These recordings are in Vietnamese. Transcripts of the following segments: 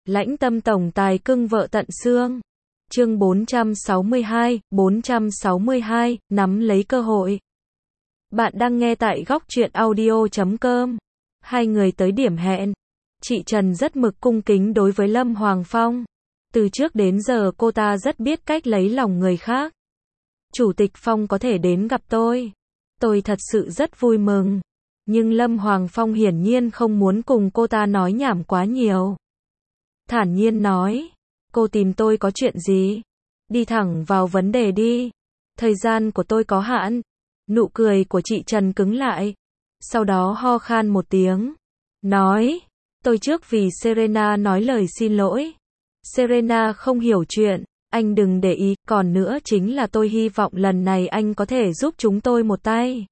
Lãnh tâm tổng tài cưng vợ tận xương. Chương 462, nắm lấy cơ hội. Bạn đang nghe tại góc truyện audio.com. Hai người tới điểm hẹn. Chị Trần rất mực cung kính đối với Lâm Hoàng Phong. Từ trước đến giờ cô ta rất biết cách lấy lòng người khác. Chủ tịch Phong có thể đến gặp tôi thật sự rất vui mừng. Nhưng Lâm Hoàng Phong hiển nhiên không muốn cùng cô ta nói nhảm quá nhiều. Thản nhiên nói, cô tìm tôi có chuyện gì? Đi thẳng vào vấn đề đi. Thời gian của tôi có hạn. Nụ cười của chị Trần cứng lại. Sau đó ho khan một tiếng. Nói, tôi trước vì Serena nói lời xin lỗi. Serena không hiểu chuyện, anh đừng để ý. Còn nữa chính là tôi hy vọng lần này anh có thể giúp chúng tôi một tay.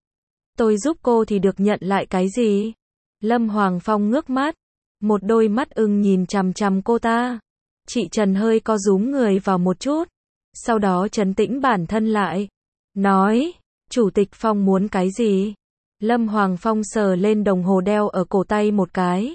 Tôi giúp cô thì được nhận lại cái gì? Lâm Hoàng Phong ngước mắt. Một đôi mắt ưng nhìn chằm chằm cô ta. Chị Trần hơi co rúm người vào một chút. Sau đó trấn tĩnh bản thân lại. Nói, Chủ tịch Phong muốn cái gì? Lâm Hoàng Phong sờ lên đồng hồ đeo ở cổ tay một cái.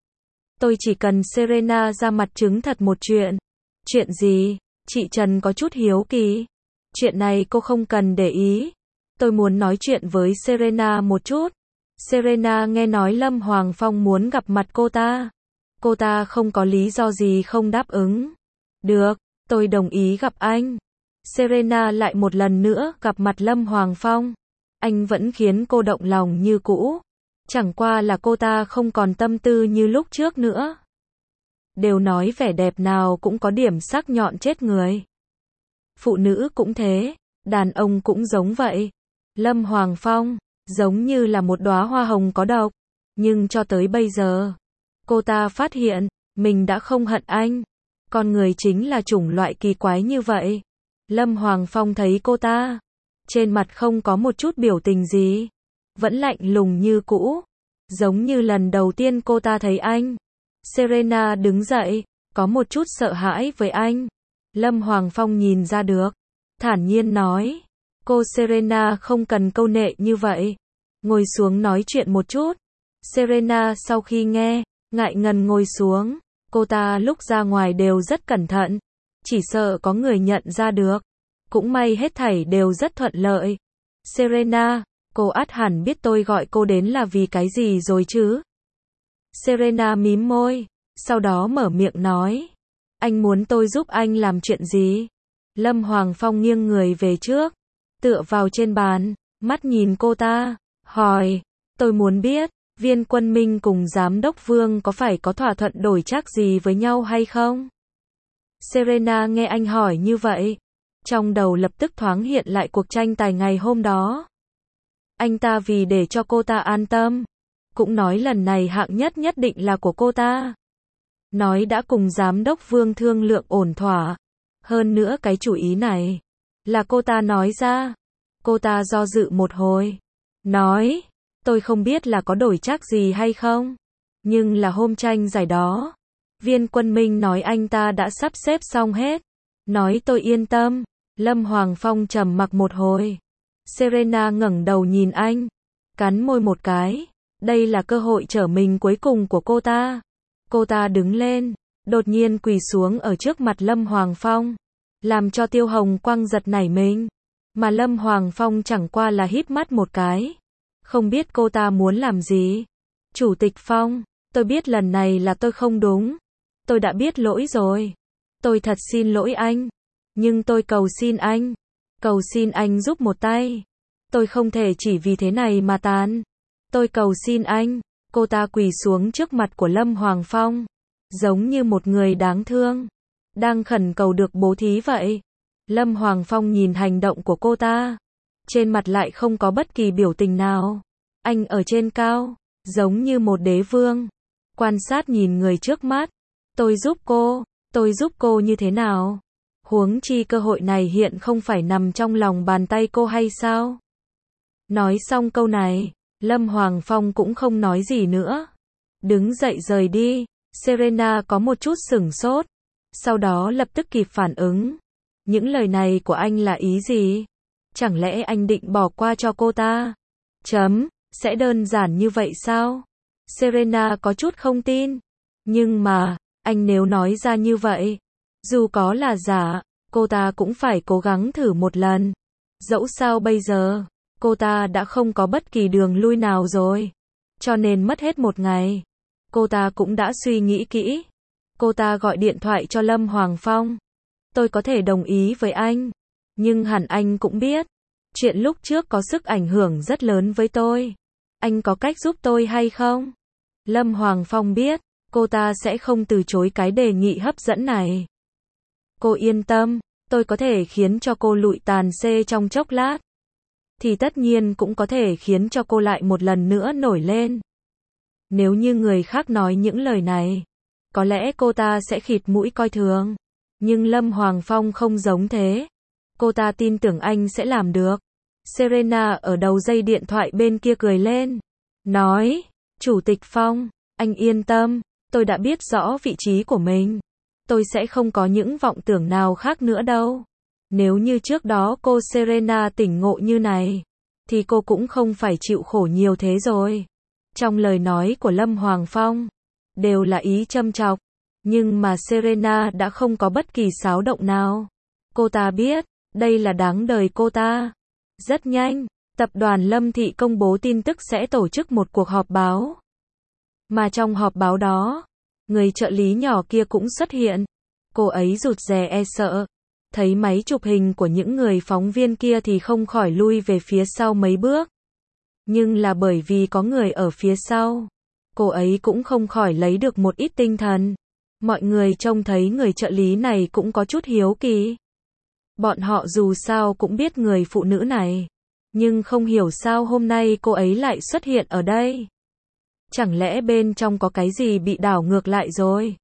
Tôi chỉ cần Serena ra mặt chứng thật một chuyện. Chuyện gì? Chị Trần có chút hiếu kỳ. Chuyện này cô không cần để ý. Tôi muốn nói chuyện với Serena một chút. Serena nghe nói Lâm Hoàng Phong muốn gặp mặt cô ta. Cô ta không có lý do gì không đáp ứng. Được, tôi đồng ý gặp anh. Serena lại một lần nữa gặp mặt Lâm Hoàng Phong. Anh vẫn khiến cô động lòng như cũ. Chẳng qua là cô ta không còn tâm tư như lúc trước nữa. Đều nói vẻ đẹp nào cũng có điểm sắc nhọn chết người. Phụ nữ cũng thế, đàn ông cũng giống vậy. Lâm Hoàng Phong giống như là một đóa hoa hồng có độc. Nhưng cho tới bây giờ, cô ta phát hiện, mình đã không hận anh. Con người chính là chủng loại kỳ quái như vậy. Lâm Hoàng Phong thấy cô ta, trên mặt không có một chút biểu tình gì. Vẫn lạnh lùng như cũ. Giống như lần đầu tiên cô ta thấy anh. Serena đứng dậy, có một chút sợ hãi với anh. Lâm Hoàng Phong nhìn ra được. Thản nhiên nói, cô Serena không cần câu nệ như vậy. Ngồi xuống nói chuyện một chút. Serena sau khi nghe, ngại ngần ngồi xuống. Cô ta lúc ra ngoài đều rất cẩn thận. Chỉ sợ có người nhận ra được. Cũng may hết thảy đều rất thuận lợi. Serena, cô ắt hẳn biết tôi gọi cô đến là vì cái gì rồi chứ? Serena mím môi, sau đó mở miệng nói. Anh muốn tôi giúp anh làm chuyện gì? Lâm Hoàng Phong nghiêng người về trước, tựa vào trên bàn, mắt nhìn cô ta, hỏi. Tôi muốn biết, Viên Quân Minh cùng Giám đốc Vương có phải có thỏa thuận đổi trác gì với nhau hay không? Serena nghe anh hỏi như vậy. Trong đầu lập tức thoáng hiện lại cuộc tranh tài ngày hôm đó. Anh ta vì để cho cô ta an tâm, cũng nói lần này hạng nhất nhất định là của cô ta. Nói đã cùng Giám đốc Vương thương lượng ổn thỏa. Hơn nữa cái chủ ý này là cô ta nói ra. Cô ta do dự một hồi. Nói, tôi không biết là có đổi trác gì hay không. Nhưng là hôm tranh giải đó, Viên Quân Minh nói anh ta đã sắp xếp xong hết. Nói tôi yên tâm. Lâm Hoàng Phong trầm mặc một hồi. Serena ngẩng đầu nhìn anh, cắn môi một cái. Đây là cơ hội trở mình cuối cùng của cô ta. Cô ta đứng lên, đột nhiên quỳ xuống ở trước mặt Lâm Hoàng Phong, làm cho Tiêu Hồng Quang giật nảy mình. Mà Lâm Hoàng Phong chẳng qua là híp mắt một cái, không biết cô ta muốn làm gì. Chủ tịch Phong, tôi biết lần này là tôi không đúng. Tôi đã biết lỗi rồi. Tôi thật xin lỗi anh. Nhưng tôi cầu xin anh giúp một tay. Tôi không thể chỉ vì thế này mà tàn. Tôi cầu xin anh. Cô ta quỳ xuống trước mặt của Lâm Hoàng Phong, giống như một người đáng thương, đang khẩn cầu được bố thí vậy. Lâm Hoàng Phong nhìn hành động của cô ta, trên mặt lại không có bất kỳ biểu tình nào. Anh ở trên cao, giống như một đế vương, quan sát nhìn người trước mắt. Tôi giúp cô như thế nào? Huống chi cơ hội này hiện không phải nằm trong lòng bàn tay cô hay sao? Nói xong câu này, Lâm Hoàng Phong cũng không nói gì nữa. Đứng dậy rời đi. Serena có một chút sửng sốt. Sau đó lập tức kịp phản ứng. Những lời này của anh là ý gì? Chẳng lẽ anh định bỏ qua cho cô ta? Sẽ đơn giản như vậy sao? Serena có chút không tin. Nhưng mà, Anh nếu nói ra như vậy, dù có là giả, cô ta cũng phải cố gắng thử một lần. Dẫu sao bây giờ, cô ta đã không có bất kỳ đường lui nào rồi. Cho nên mất hết một ngày, cô ta cũng đã suy nghĩ kỹ. Cô ta gọi điện thoại cho Lâm Hoàng Phong. Tôi có thể đồng ý với anh, nhưng hẳn anh cũng biết, chuyện lúc trước có sức ảnh hưởng rất lớn với tôi. Anh có cách giúp tôi hay không? Lâm Hoàng Phong biết, cô ta sẽ không từ chối cái đề nghị hấp dẫn này. Cô yên tâm, tôi có thể khiến cho cô lụi tàn xê trong chốc lát. Thì tất nhiên cũng có thể khiến cho cô lại một lần nữa nổi lên. Nếu như người khác nói những lời này, có lẽ cô ta sẽ khịt mũi coi thường. Nhưng Lâm Hoàng Phong không giống thế. Cô ta tin tưởng anh sẽ làm được. Serena ở đầu dây điện thoại bên kia cười lên. Nói, Chủ tịch Phong, anh yên tâm, tôi đã biết rõ vị trí của mình. Tôi sẽ không có những vọng tưởng nào khác nữa đâu. Nếu như trước đó cô Serena tỉnh ngộ như này, thì cô cũng không phải chịu khổ nhiều thế rồi. Trong lời nói của Lâm Hoàng Phong, đều là ý châm chọc. Nhưng mà Serena đã không có bất kỳ xáo động nào. Cô ta biết, đây là đáng đời cô ta. Rất nhanh, tập đoàn Lâm Thị công bố tin tức sẽ tổ chức một cuộc họp báo. Mà trong họp báo đó, người trợ lý nhỏ kia cũng xuất hiện. Cô ấy rụt rè e sợ. Thấy máy chụp hình của những người phóng viên kia thì không khỏi lui về phía sau mấy bước. Nhưng là bởi vì có người ở phía sau, cô ấy cũng không khỏi lấy được một ít tinh thần. Mọi người trông thấy người trợ lý này cũng có chút hiếu kỳ. Bọn họ dù sao cũng biết người phụ nữ này, nhưng không hiểu sao hôm nay cô ấy lại xuất hiện ở đây. Chẳng lẽ bên trong có cái gì bị đảo ngược lại rồi?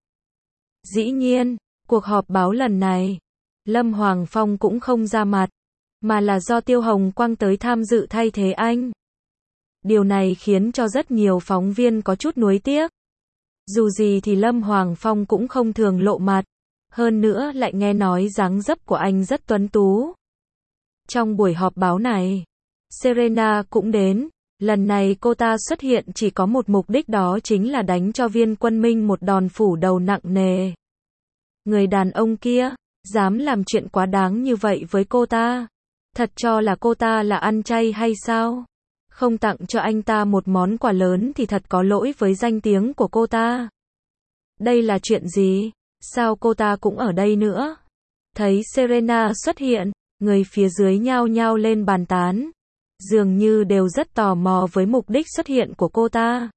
Dĩ nhiên, cuộc họp báo lần này, Lâm Hoàng Phong cũng không ra mặt, mà là do Tiêu Hồng Quang tới tham dự thay thế anh. Điều này khiến cho rất nhiều phóng viên có chút nuối tiếc. Dù gì thì Lâm Hoàng Phong cũng không thường lộ mặt, hơn nữa lại nghe nói dáng dấp của anh rất tuấn tú. Trong buổi họp báo này, Serena cũng đến. Lần này cô ta xuất hiện chỉ có một mục đích, đó chính là đánh cho Viên Quân Minh một đòn phủ đầu nặng nề. Người đàn ông kia, dám làm chuyện quá đáng như vậy với cô ta. Thật cho là cô ta là ăn chay hay sao? Không tặng cho anh ta một món quà lớn thì thật có lỗi với danh tiếng của cô ta. Đây là chuyện gì? Sao cô ta cũng ở đây nữa? Thấy Serena xuất hiện, người phía dưới nhao nhao lên bàn tán. Dường như đều rất tò mò với mục đích xuất hiện của cô ta.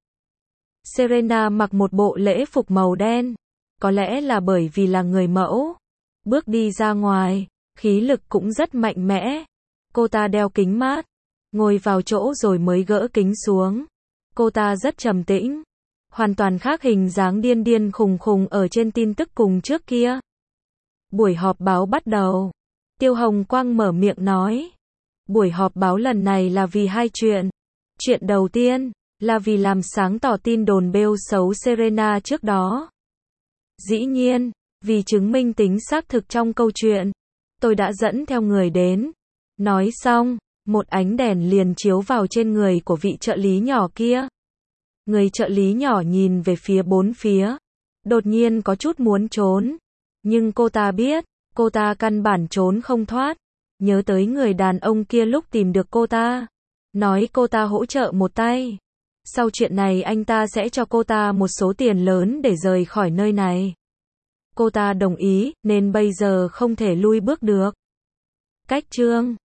Serena mặc một bộ lễ phục màu đen. Có lẽ là bởi vì là người mẫu. Bước đi ra ngoài, khí lực cũng rất mạnh mẽ. Cô ta đeo kính mát, ngồi vào chỗ rồi mới gỡ kính xuống. Cô ta rất trầm tĩnh, hoàn toàn khác hình dáng điên điên khùng khùng ở trên tin tức cùng trước kia. Buổi họp báo bắt đầu. Tiêu Hồng Quang mở miệng nói. Buổi họp báo lần này là vì hai chuyện. Chuyện đầu tiên, là vì làm sáng tỏ tin đồn bêu xấu Serena trước đó. Dĩ nhiên, vì chứng minh tính xác thực trong câu chuyện, tôi đã dẫn theo người đến. Nói xong, một ánh đèn liền chiếu vào trên người của vị trợ lý nhỏ kia. Người trợ lý nhỏ nhìn về phía bốn phía, đột nhiên có chút muốn trốn. Nhưng cô ta biết, cô ta căn bản trốn không thoát. Nhớ tới người đàn ông kia lúc tìm được cô ta, nói cô ta hỗ trợ một tay. Sau chuyện này anh ta sẽ cho cô ta một số tiền lớn để rời khỏi nơi này. Cô ta đồng ý, nên bây giờ không thể lui bước được. Cách chương